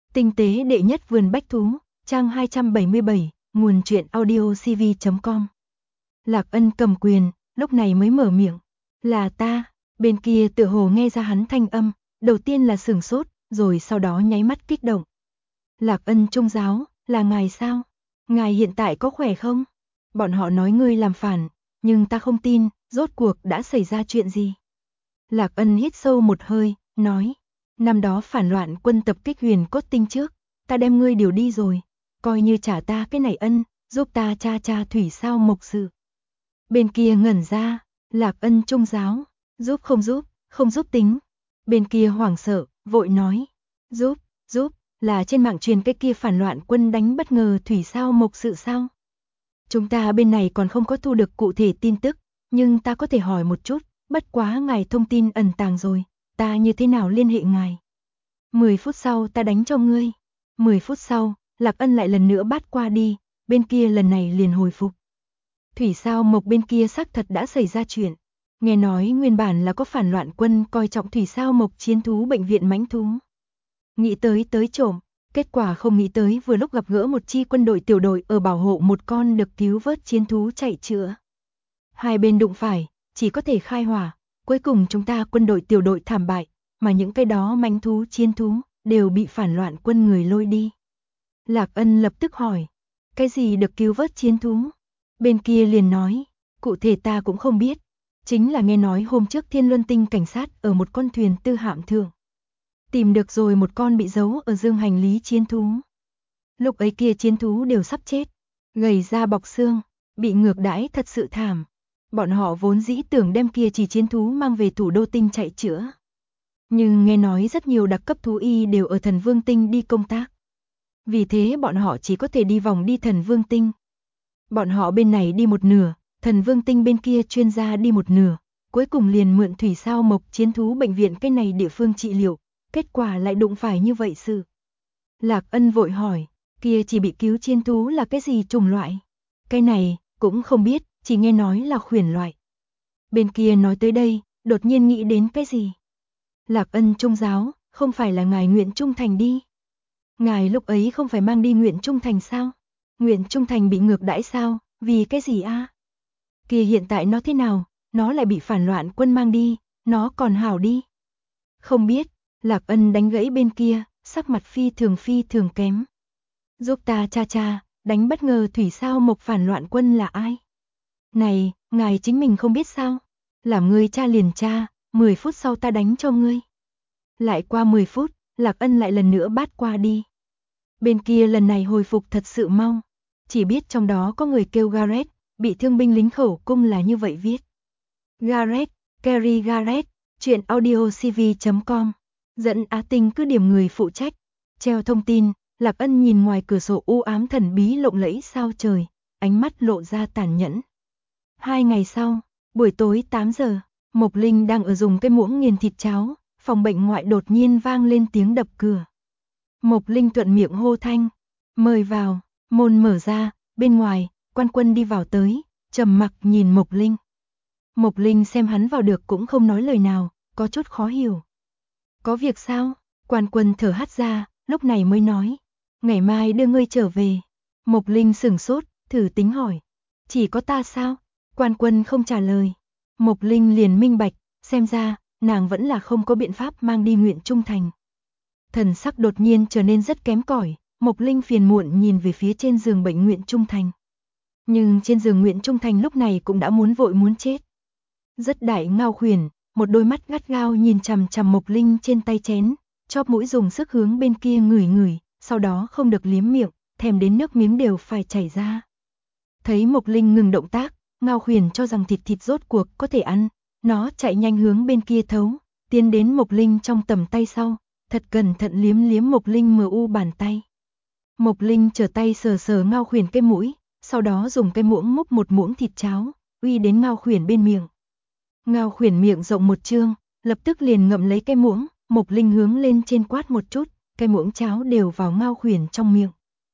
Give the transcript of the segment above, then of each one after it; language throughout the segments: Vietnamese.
Tinh tế đệ nhất vườn bách thú, trang 277, nguồn truyện audio cv.com. Lạc Ân cầm quyền, lúc này mới mở miệng. Là ta. Bên kia tựa hồ nghe ra hắn thanh âm, đầu tiên là sửng sốt, rồi sau đó nháy mắt kích động. Lạc Ân trung giáo, là ngài sao? Ngài hiện tại có khỏe không? Bọn họ nói ngươi làm phản, nhưng ta không tin, rốt cuộc đã xảy ra chuyện gì? Lạc Ân hít sâu một hơi, nói. Năm đó phản loạn quân tập kích Huyền Cốt Tinh trước, ta đem ngươi điều đi rồi, coi như trả ta cái này ân, giúp ta tra thủy sao mộc sự. Bên kia ngẩn ra, Lạc Ân trung giáo, giúp, không giúp tính. Bên kia hoảng sợ, vội nói, giúp, là trên mạng truyền cái kia phản loạn quân đánh bất ngờ thủy sao mộc sự sao? Chúng ta bên này còn không có thu được cụ thể tin tức, nhưng ta có thể hỏi một chút, bất quá ngài thông tin ẩn tàng rồi, ta như thế nào liên hệ ngài? 10 phút sau ta đánh cho ngươi. 10 phút sau, Lạc Ân lại lần nữa bắt qua đi, bên kia lần này liền hồi phục. Thủy sao mộc bên kia xác thật đã xảy ra chuyện. Nghe nói nguyên bản là có phản loạn quân coi trọng thủy sao mộc chiến thú bệnh viện mãnh thú. Nghĩ tới trộm, kết quả không nghĩ tới vừa lúc gặp gỡ một chi quân đội tiểu đội ở bảo hộ một con được cứu vớt chiến thú chạy chữa. Hai bên đụng phải, chỉ có thể khai hỏa, cuối cùng chúng ta quân đội tiểu đội thảm bại, mà những cái đó mãnh thú chiến thú đều bị phản loạn quân người lôi đi. Lạc Ân lập tức hỏi, cái gì được cứu vớt chiến thú? Bên kia liền nói, cụ thể ta cũng không biết, chính là nghe nói hôm trước Thiên Luân Tinh cảnh sát ở một con thuyền tư hạm thượng tìm được rồi một con bị giấu ở dương hành lý chiến thú. Lúc ấy kia chiến thú đều sắp chết, gầy da bọc xương, bị ngược đãi thật sự thảm. Bọn họ vốn dĩ tưởng đem kia chỉ chiến thú mang về thủ đô tinh chạy chữa. Nhưng nghe nói rất nhiều đặc cấp thú y đều ở Thần Vương Tinh đi công tác. Vì thế bọn họ chỉ có thể đi vòng đi Thần Vương Tinh. Bọn họ bên này đi một nửa, Thần Vương Tinh bên kia chuyên gia đi một nửa, cuối cùng liền mượn thủy sao mộc chiến thú bệnh viện cái này địa phương trị liệu, kết quả lại đụng phải như vậy sự. Lạc Ân vội hỏi, kia chỉ bị cứu chiến thú là cái gì chủng loại? Cái này, cũng không biết, chỉ nghe nói là khuyển loại. Bên kia nói tới đây, đột nhiên nghĩ đến cái gì? Lạc Ân trung giáo, không phải là ngài nguyện trung thành đi. Ngài lúc ấy không phải mang đi nguyện trung thành sao? Nguyện trung thành bị ngược đãi sao? Vì cái gì a? Kia hiện tại nó thế nào? Nó lại bị phản loạn quân mang đi, nó còn hảo đi. Không biết, Lạc Ân đánh gãy bên kia, sắc mặt phi thường kém. Giúp ta cha, đánh bất ngờ thủy sao mộc phản loạn quân là ai? Này, ngài chính mình không biết sao? Làm ngươi cha liền cha, 10 phút sau ta đánh cho ngươi. Lại qua 10 phút, Lạc Ân lại lần nữa bắt qua đi. Bên kia lần này hồi phục thật sự mau. Chỉ biết trong đó có người kêu Gareth, bị thương binh lính khẩu cung là như vậy viết. Gareth, Kerry Gareth, truyện audio cv.com. Dẫn Á Tinh cứ điểm người phụ trách. Treo thông tin, Lạc Ân nhìn ngoài cửa sổ u ám thần bí lộng lẫy sao trời, ánh mắt lộ ra tàn nhẫn. 2 ngày sau, buổi tối 8 giờ, Mộc Linh đang ở dùng cái muỗng nghiền thịt cháo, phòng bệnh ngoại đột nhiên vang lên tiếng đập cửa. Mộc Linh thuận miệng hô thanh, mời vào, môn mở ra, bên ngoài, quan quân đi vào tới, trầm mặc nhìn Mộc Linh. Mộc Linh xem hắn vào được cũng không nói lời nào, có chút khó hiểu. Có việc sao? Quan quân thở hắt ra, lúc này mới nói, ngày mai đưa ngươi trở về. Mộc Linh sửng sốt, thử tính hỏi, chỉ có ta sao? Quan quân không trả lời. Mộc Linh liền minh bạch, xem ra, nàng vẫn là không có biện pháp mang đi nguyện trung thành. Thần sắc đột nhiên trở nên rất kém cỏi, Mộc Linh phiền muộn nhìn về phía trên giường bệnh nguyện trung thành. Nhưng trên giường nguyện trung thành lúc này cũng đã muốn vội muốn chết. Rất đại ngao khuyển, một đôi mắt gắt gao nhìn chằm chằm Mộc Linh trên tay chén, chóp mũi dùng sức hướng bên kia ngửi, sau đó không được liếm miệng, thèm đến nước miếng đều phải chảy ra. Thấy Mộc Linh ngừng động tác, ngao khuyển cho rằng thịt rốt cuộc có thể ăn, nó chạy nhanh hướng bên kia thấu, tiến đến Mộc Linh trong tầm tay sau, thật cẩn thận liếm Mộc Linh mờ u bàn tay. Mộc Linh trở tay sờ ngao khuyển cái mũi, sau đó dùng cái muỗng múc một muỗng thịt cháo, uy đến ngao khuyển bên miệng. Ngao khuyển miệng rộng một trương, lập tức liền ngậm lấy cái muỗng, Mộc Linh hướng lên trên quát một chút, cái muỗng cháo đều vào ngao khuyển trong miệng.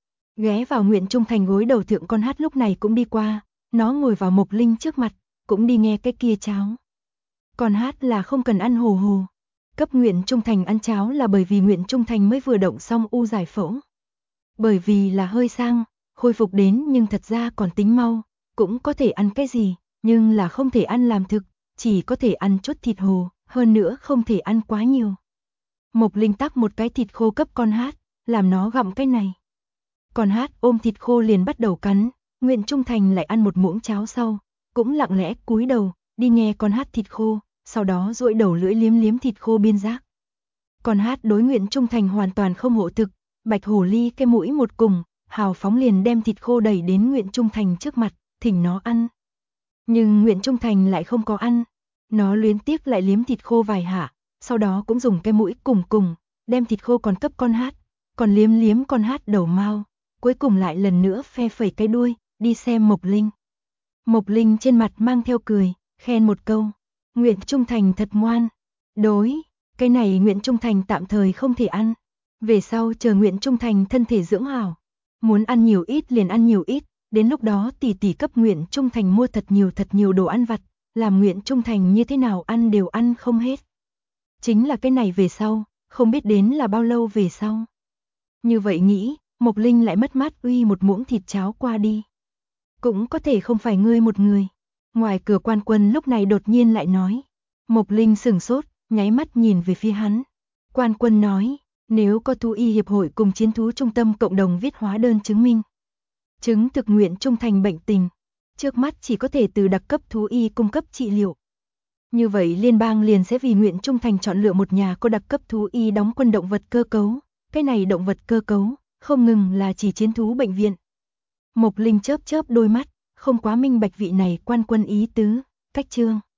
Ghé vào nguyện trung thành gối đầu thượng con hát lúc này cũng đi qua, nó ngồi vào Mộc Linh trước mặt, cũng đi nghe cái kia cháo. Con hát là không cần ăn hồ hồ. Cấp Nguyễn Trung Thành ăn cháo là bởi vì Nguyễn Trung Thành mới vừa động xong u giải phẫu. Bởi vì là hơi sang, khôi phục đến nhưng thật ra còn tính mau, cũng có thể ăn cái gì, nhưng là không thể ăn làm thực, chỉ có thể ăn chút thịt hồ, hơn nữa không thể ăn quá nhiều. Mộc Linh tắc một cái thịt khô cấp con hát, làm nó gặm cái này. Con hát ôm thịt khô liền bắt đầu cắn, Nguyễn Trung Thành lại ăn một muỗng cháo sau, cũng lặng lẽ cúi đầu, đi nghe con hát thịt khô, sau đó duỗi đầu lưỡi liếm liếm thịt khô biên giác. Con hát đối Nguyễn Trung Thành hoàn toàn không hộ thực, bạch hổ ly cái mũi một cùng, hào phóng liền đem thịt khô đẩy đến Nguyễn Trung Thành trước mặt, thỉnh nó ăn. Nhưng Nguyễn Trung Thành lại không có ăn, nó luyến tiếc lại liếm thịt khô vài hạ, sau đó cũng dùng cái mũi cùng, đem thịt khô còn cấp con hát, còn liếm liếm con hát đầu mao, cuối cùng lại lần nữa phe phẩy cái đuôi, đi xem Mộc Linh. Mộc Linh trên mặt mang theo cười, khen một câu, Nguyễn Trung Thành thật ngoan. Đối, cái này Nguyễn Trung Thành tạm thời không thể ăn. Về sau chờ Nguyễn Trung Thành thân thể dưỡng hảo, muốn ăn nhiều ít liền ăn nhiều ít, đến lúc đó tỷ tỷ cấp Nguyễn Trung Thành mua thật nhiều đồ ăn vặt, làm Nguyễn Trung Thành như thế nào ăn đều ăn không hết. Chính là cái này về sau, không biết đến là bao lâu về sau. Như vậy nghĩ, Mộc Linh lại mất mát uy một muỗng thịt cháo qua đi. Cũng có thể không phải ngươi một người. Ngoài cửa Quan Quân lúc này đột nhiên lại nói. Mộc Linh sửng sốt, nháy mắt nhìn về phía hắn. Quan Quân nói, nếu có thú y hiệp hội cùng chiến thú trung tâm cộng đồng viết hóa đơn chứng minh, chứng thực Nguyễn Trung Thành bệnh tình, trước mắt chỉ có thể từ đặc cấp thú y cung cấp trị liệu. Như vậy liên bang liền sẽ vì Nguyễn Trung Thành chọn lựa một nhà có đặc cấp thú y đóng quân động vật cơ cấu. Cái này động vật cơ cấu, không ngừng là chỉ chiến thú bệnh viện. Mộc Linh chớp chớp đôi mắt, không quá minh bạch vị này Quan Quân ý tứ, cách chương.